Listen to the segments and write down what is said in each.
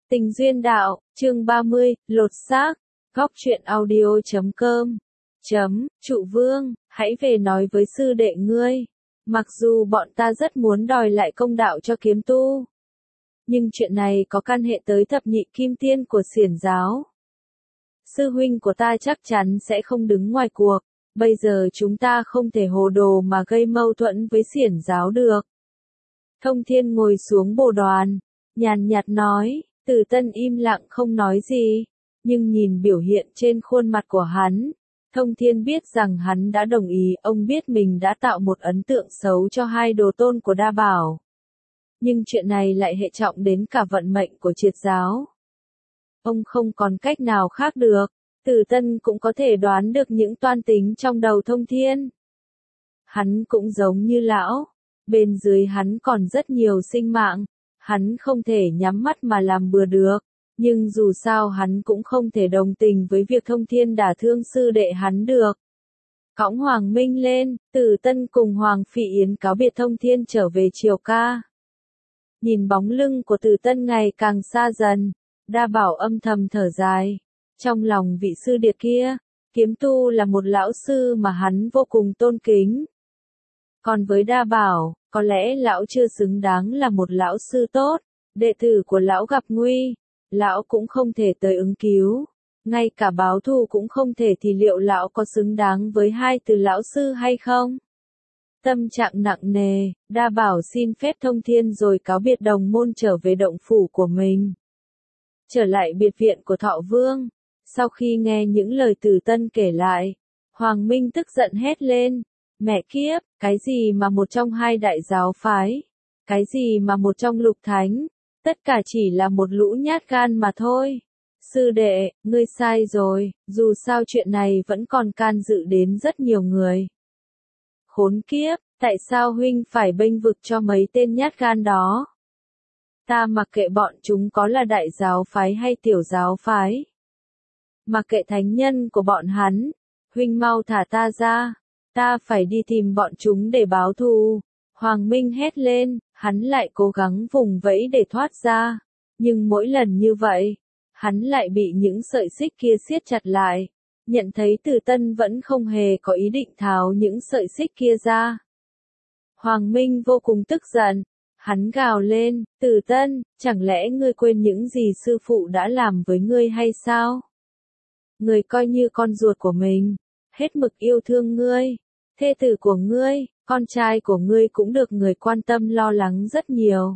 Tình duyên đạo, chương 30, lột xác, góc truyện audio.com. Trụ vương, hãy về nói với sư đệ ngươi. Mặc dù bọn ta rất muốn đòi lại công đạo cho kiếm tu, nhưng chuyện này có can hệ tới thập nhị kim tiên của xiển giáo. Sư huynh của ta chắc chắn sẽ không đứng ngoài cuộc, bây giờ chúng ta không thể hồ đồ mà gây mâu thuẫn với xiển giáo được. Thông Thiên ngồi xuống bồ đoàn, nhàn nhạt nói. Từ Tân im lặng không nói gì, nhưng nhìn biểu hiện trên khuôn mặt của hắn, Thông Thiên biết rằng hắn đã đồng ý. Ông biết mình đã tạo một ấn tượng xấu cho hai đồ tôn của Đa Bảo. Nhưng chuyện này lại hệ trọng đến cả vận mệnh của triệt giáo. Ông không còn cách nào khác được. Từ Tân cũng có thể đoán được những toan tính trong đầu Thông Thiên. Hắn cũng giống như lão, bên dưới hắn còn rất nhiều sinh mạng. Hắn không thể nhắm mắt mà làm bừa được, nhưng dù sao hắn cũng không thể đồng tình với việc Thông Thiên đả thương sư đệ hắn được. Cõng Hoàng Minh lên, Từ Tân cùng Hoàng Phỉ Yến cáo biệt Thông Thiên trở về Triều Ca. Nhìn bóng lưng của Từ Tân ngày càng xa dần, Đa Bảo âm thầm thở dài. Trong lòng vị sư điệt kia, kiếm tu là một lão sư mà hắn vô cùng tôn kính. Còn với Đa Bảo, có lẽ lão chưa xứng đáng là một lão sư tốt, đệ tử của lão gặp nguy, lão cũng không thể tới ứng cứu, ngay cả báo thù cũng không thể, thì liệu lão có xứng đáng với hai từ lão sư hay không? Tâm trạng nặng nề, Đa Bảo xin phép Thông Thiên rồi cáo biệt đồng môn trở về động phủ của mình. Trở lại biệt viện của Thọ Vương, sau khi nghe những lời Từ Tân kể lại, Hoàng Minh tức giận hét lên. Mẹ kiếp, cái gì mà một trong hai đại giáo phái, cái gì mà một trong lục thánh, tất cả chỉ là một lũ nhát gan mà thôi. Sư đệ, ngươi sai rồi, dù sao chuyện này vẫn còn can dự đến rất nhiều người. Khốn kiếp, tại sao huynh phải bênh vực cho mấy tên nhát gan đó? Ta mặc kệ bọn chúng có là đại giáo phái hay tiểu giáo phái. Mặc kệ thánh nhân của bọn hắn, huynh mau thả ta ra. Ta phải đi tìm bọn chúng để báo thù. Hoàng Minh hét lên, hắn lại cố gắng vùng vẫy để thoát ra. Nhưng mỗi lần như vậy, hắn lại bị những sợi xích kia siết chặt lại. Nhận thấy Từ Tân vẫn không hề có ý định tháo những sợi xích kia ra. Hoàng Minh vô cùng tức giận. Hắn gào lên, Từ Tân, chẳng lẽ ngươi quên những gì sư phụ đã làm với ngươi hay sao? Ngươi coi như con ruột của mình, hết mực yêu thương ngươi. Thê tử của ngươi, con trai của ngươi cũng được người quan tâm lo lắng rất nhiều.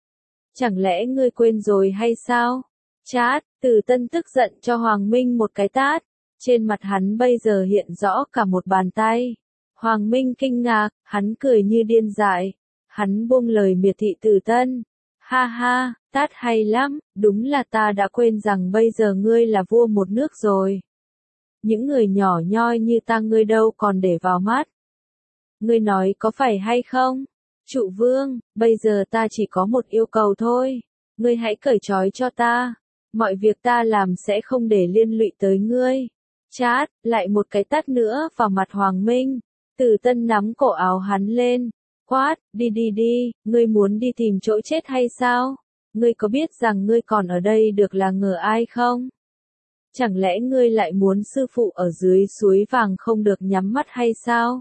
Chẳng lẽ ngươi quên rồi hay sao? Chát, Từ Tân tức giận cho Hoàng Minh một cái tát. Trên mặt hắn bây giờ hiện rõ cả một bàn tay. Hoàng Minh kinh ngạc, hắn cười như điên dại. Hắn buông lời miệt thị Từ Tân. Ha ha, tát hay lắm, đúng là ta đã quên rằng bây giờ ngươi là vua một nước rồi. Những người nhỏ nhoi như ta ngươi đâu còn để vào mắt. Ngươi nói có phải hay không? Trụ vương, bây giờ ta chỉ có một yêu cầu thôi. Ngươi hãy cởi trói cho ta. Mọi việc ta làm sẽ không để liên lụy tới ngươi. Chát, lại một cái tát nữa vào mặt Hoàng Minh. Từ Tân nắm cổ áo hắn lên. Quát, đi đi đi, ngươi muốn đi tìm chỗ chết hay sao? Ngươi có biết rằng ngươi còn ở đây được là nhờ ai không? Chẳng lẽ ngươi lại muốn sư phụ ở dưới suối vàng không được nhắm mắt hay sao?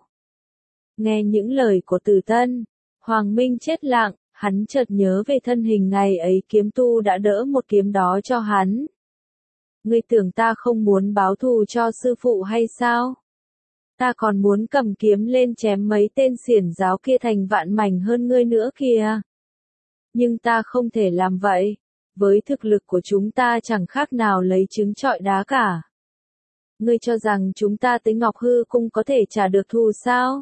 Nghe những lời của Từ Tân, Hoàng Minh chết lặng, hắn chợt nhớ về thân hình ngày ấy kiếm tu đã đỡ một kiếm đó cho hắn. Ngươi tưởng ta không muốn báo thù cho sư phụ hay sao? Ta còn muốn cầm kiếm lên chém mấy tên xiển giáo kia thành vạn mảnh hơn ngươi nữa kìa. Nhưng ta không thể làm vậy. Với thực lực của chúng ta chẳng khác nào lấy trứng trọi đá cả. Ngươi cho rằng chúng ta tới Ngọc Hư Cung có thể trả được thù sao?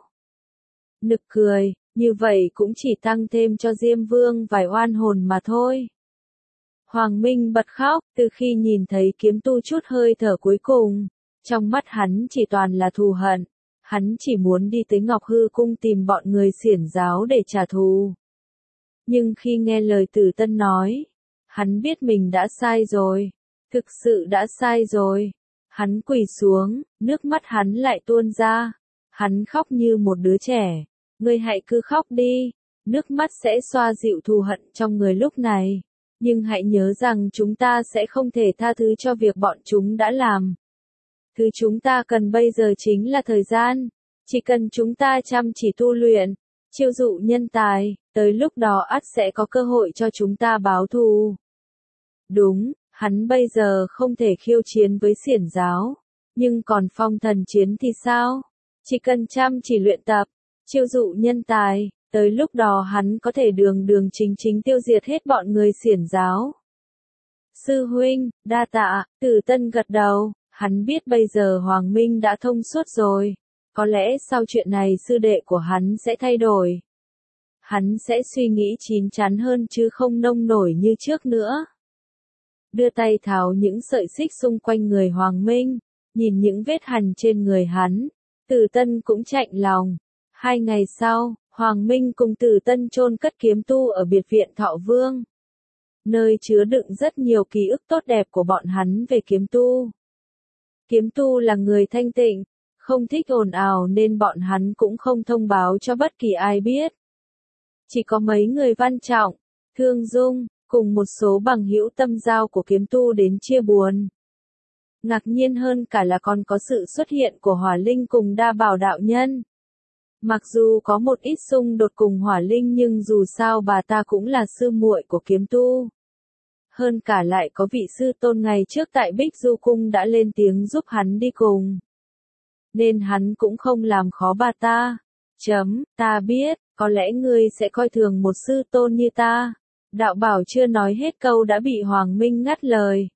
Nực cười, như vậy cũng chỉ tăng thêm cho Diêm Vương vài oan hồn mà thôi. Hoàng Minh bật khóc, từ khi nhìn thấy kiếm tu chút hơi thở cuối cùng, trong mắt hắn chỉ toàn là thù hận. Hắn chỉ muốn đi tới Ngọc Hư Cung tìm bọn người xiển giáo để trả thù. Nhưng khi nghe lời Từ Tân nói, hắn biết mình đã sai rồi, thực sự đã sai rồi. Hắn quỳ xuống, nước mắt hắn lại tuôn ra. Hắn khóc như một đứa trẻ. Ngươi hãy cứ khóc đi, nước mắt sẽ xoa dịu thù hận trong người lúc này. Nhưng hãy nhớ rằng chúng ta sẽ không thể tha thứ cho việc bọn chúng đã làm. Thứ chúng ta cần bây giờ chính là thời gian. Chỉ cần chúng ta chăm chỉ tu luyện, chiêu dụ nhân tài, tới lúc đó ắt sẽ có cơ hội cho chúng ta báo thù. Đúng, hắn bây giờ không thể khiêu chiến với xiển giáo. Nhưng còn phong thần chiến thì sao? Chỉ cần chăm chỉ luyện tập, chiêu dụ nhân tài, tới lúc đó hắn có thể đường đường chính chính tiêu diệt hết bọn người xiển giáo. Sư huynh, đa tạ, Tử Tân gật đầu, hắn biết bây giờ Hoàng Minh đã thông suốt rồi. Có lẽ sau chuyện này sư đệ của hắn sẽ thay đổi. Hắn sẽ suy nghĩ chín chắn hơn chứ không nông nổi như trước nữa. Đưa tay tháo những sợi xích xung quanh người Hoàng Minh, nhìn những vết hằn trên người hắn, Tử Tân cũng chạnh lòng. 2 ngày sau, Hoàng Minh cùng Tử Tân chôn cất kiếm tu ở biệt viện Thọ Vương, nơi chứa đựng rất nhiều ký ức tốt đẹp của bọn hắn về kiếm tu. Kiếm tu là người thanh tịnh, không thích ồn ào nên bọn hắn cũng không thông báo cho bất kỳ ai biết. Chỉ có mấy người Văn Trọng, Thương Dung, cùng một số bằng hữu tâm giao của kiếm tu đến chia buồn. Ngạc nhiên hơn cả là còn có sự xuất hiện của Hỏa Linh cùng Đa Bảo đạo nhân. Mặc dù có một ít xung đột cùng Hỏa Linh nhưng dù sao bà ta cũng là sư muội của kiếm tu. Hơn cả lại có vị sư tôn ngày trước tại Bích Du Cung đã lên tiếng giúp hắn đi cùng. Nên hắn cũng không làm khó bà ta. Ta biết, có lẽ ngươi sẽ coi thường một sư tôn như ta. Đạo Bảo chưa nói hết câu đã bị Hoàng Minh ngắt lời.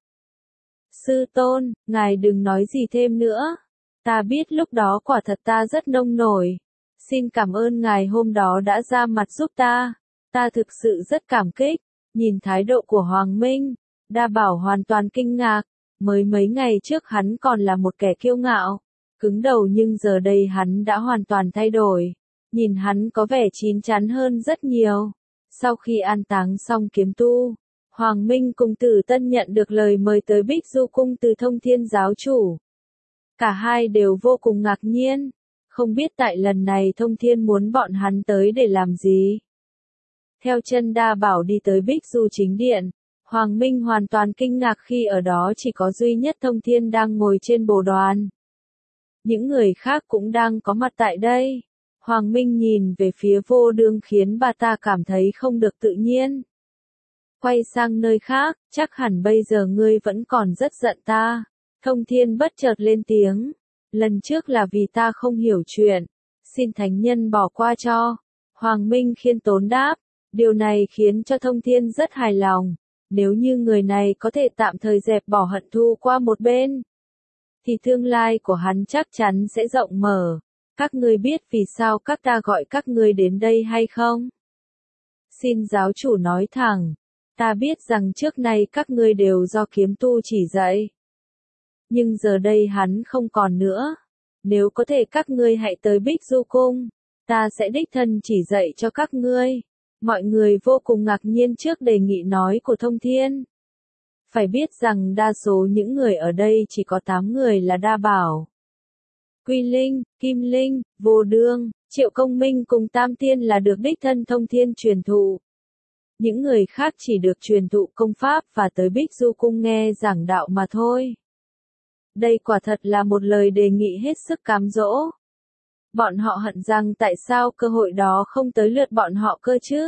Sư tôn, ngài đừng nói gì thêm nữa. Ta biết lúc đó quả thật ta rất nông nổi. Xin cảm ơn ngài hôm đó đã ra mặt giúp ta. Ta thực sự rất cảm kích. Nhìn thái độ của Hoàng Minh, Đa Bảo hoàn toàn kinh ngạc. Mới mấy ngày trước hắn còn là một kẻ kiêu ngạo, cứng đầu nhưng giờ đây hắn đã hoàn toàn thay đổi. Nhìn hắn có vẻ chín chắn hơn rất nhiều. Sau khi an táng xong kiếm tu, Hoàng Minh cùng Tử Tân nhận được lời mời tới Bích Du Cung từ Thông Thiên giáo chủ. Cả hai đều vô cùng ngạc nhiên, không biết tại lần này Thông Thiên muốn bọn hắn tới để làm gì. Theo chân Đa Bảo đi tới Bích Du chính điện, Hoàng Minh hoàn toàn kinh ngạc khi ở đó chỉ có duy nhất Thông Thiên đang ngồi trên bồ đoàn. Những người khác cũng đang có mặt tại đây. Hoàng Minh nhìn về phía Vô Đương khiến bà ta cảm thấy không được tự nhiên. Quay sang nơi khác, chắc hẳn bây giờ ngươi vẫn còn rất giận ta. Thông Thiên bất chợt lên tiếng. Lần trước là vì ta không hiểu chuyện. Xin thánh nhân bỏ qua cho. Hoàng Minh khiêm tốn đáp. Điều này khiến cho Thông Thiên rất hài lòng. Nếu như người này có thể tạm thời dẹp bỏ hận thù qua một bên, thì tương lai của hắn chắc chắn sẽ rộng mở. Các ngươi biết vì sao các ta gọi các ngươi đến đây hay không? Xin giáo chủ nói thẳng. Ta biết rằng trước nay các ngươi đều do kiếm tu chỉ dạy. Nhưng giờ đây hắn không còn nữa. Nếu có thể các ngươi hãy tới Bích Du Cung. Ta sẽ đích thân chỉ dạy cho các ngươi. Mọi người vô cùng ngạc nhiên trước đề nghị nói của Thông Thiên. Phải biết rằng đa số những người ở đây chỉ có 8 người là Đa Bảo, Quy Linh, Kim Linh, Vô Đương, Triệu Công Minh cùng Tam Tiên là được đích thân Thông Thiên truyền thụ. Những người khác chỉ được truyền thụ công pháp và tới Bích Du Cung nghe giảng đạo mà thôi. Đây quả thật là một lời đề nghị hết sức cám dỗ. Bọn họ hận rằng tại sao cơ hội đó không tới lượt bọn họ cơ chứ?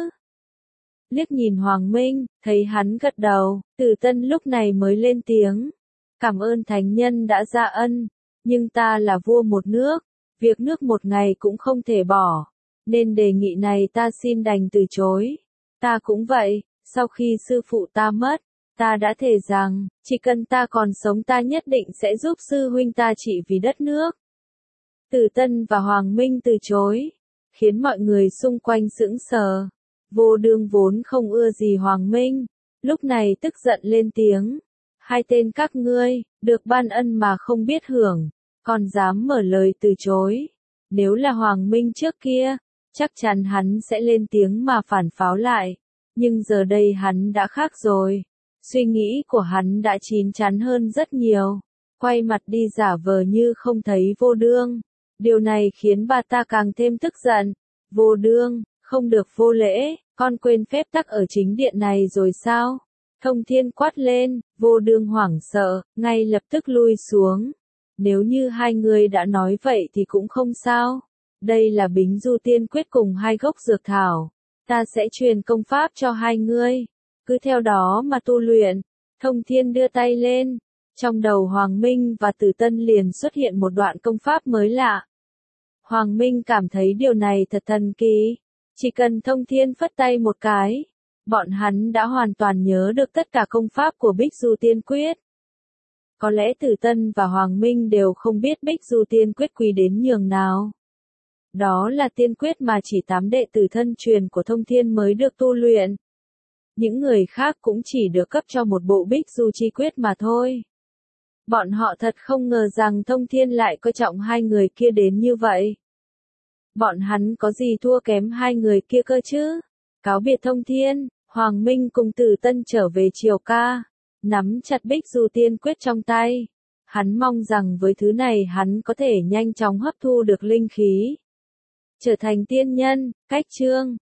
Liếc nhìn Hoàng Minh, thấy hắn gật đầu, Tử Tân lúc này mới lên tiếng. Cảm ơn thánh nhân đã ra ân, nhưng ta là vua một nước, việc nước một ngày cũng không thể bỏ, nên đề nghị này ta xin đành từ chối. Ta cũng vậy, sau khi sư phụ ta mất, ta đã thề rằng, chỉ cần ta còn sống ta nhất định sẽ giúp sư huynh ta trị vì đất nước. Tử Tân và Hoàng Minh từ chối, khiến mọi người xung quanh sững sờ. Vô Đương vốn không ưa gì Hoàng Minh, lúc này tức giận lên tiếng. Hai tên các ngươi, được ban ân mà không biết hưởng, còn dám mở lời từ chối. Nếu là Hoàng Minh trước kia, chắc chắn hắn sẽ lên tiếng mà phản pháo lại. Nhưng giờ đây hắn đã khác rồi. Suy nghĩ của hắn đã chín chắn hơn rất nhiều. Quay mặt đi giả vờ như không thấy Vô Đương. Điều này khiến bà ta càng thêm tức giận. Vô Đương, không được vô lễ, con quên phép tắc ở chính điện này rồi sao? Thông Thiên quát lên, Vô Đương hoảng sợ, ngay lập tức lui xuống. Nếu như hai người đã nói vậy thì cũng không sao. Đây là Bính Du Tiên Quyết cùng hai gốc dược thảo. Ta sẽ truyền công pháp cho hai ngươi. Cứ theo đó mà tu luyện. Thông Thiên đưa tay lên. Trong đầu Hoàng Minh và Tử Tân liền xuất hiện một đoạn công pháp mới lạ. Hoàng Minh cảm thấy điều này thật thần kỳ. Chỉ cần Thông Thiên phất tay một cái, bọn hắn đã hoàn toàn nhớ được tất cả công pháp của Bích Du Tiên Quyết. Có lẽ Tử Tân và Hoàng Minh đều không biết Bích Du Tiên Quyết quý đến nhường nào. Đó là tiên quyết mà chỉ 8 đệ tử thân truyền của Thông Thiên mới được tu luyện. Những người khác cũng chỉ được cấp cho một bộ Bích Du Chi Quyết mà thôi. Bọn họ thật không ngờ rằng Thông Thiên lại coi trọng hai người kia đến như vậy. Bọn hắn có gì thua kém hai người kia cơ chứ? Cáo biệt Thông Thiên, Hoàng Minh cùng Tử Tân trở về Triều Ca, nắm chặt Bích Du Tiên Quyết trong tay. Hắn mong rằng với thứ này hắn có thể nhanh chóng hấp thu được linh khí, trở thành tiên nhân. Cách chương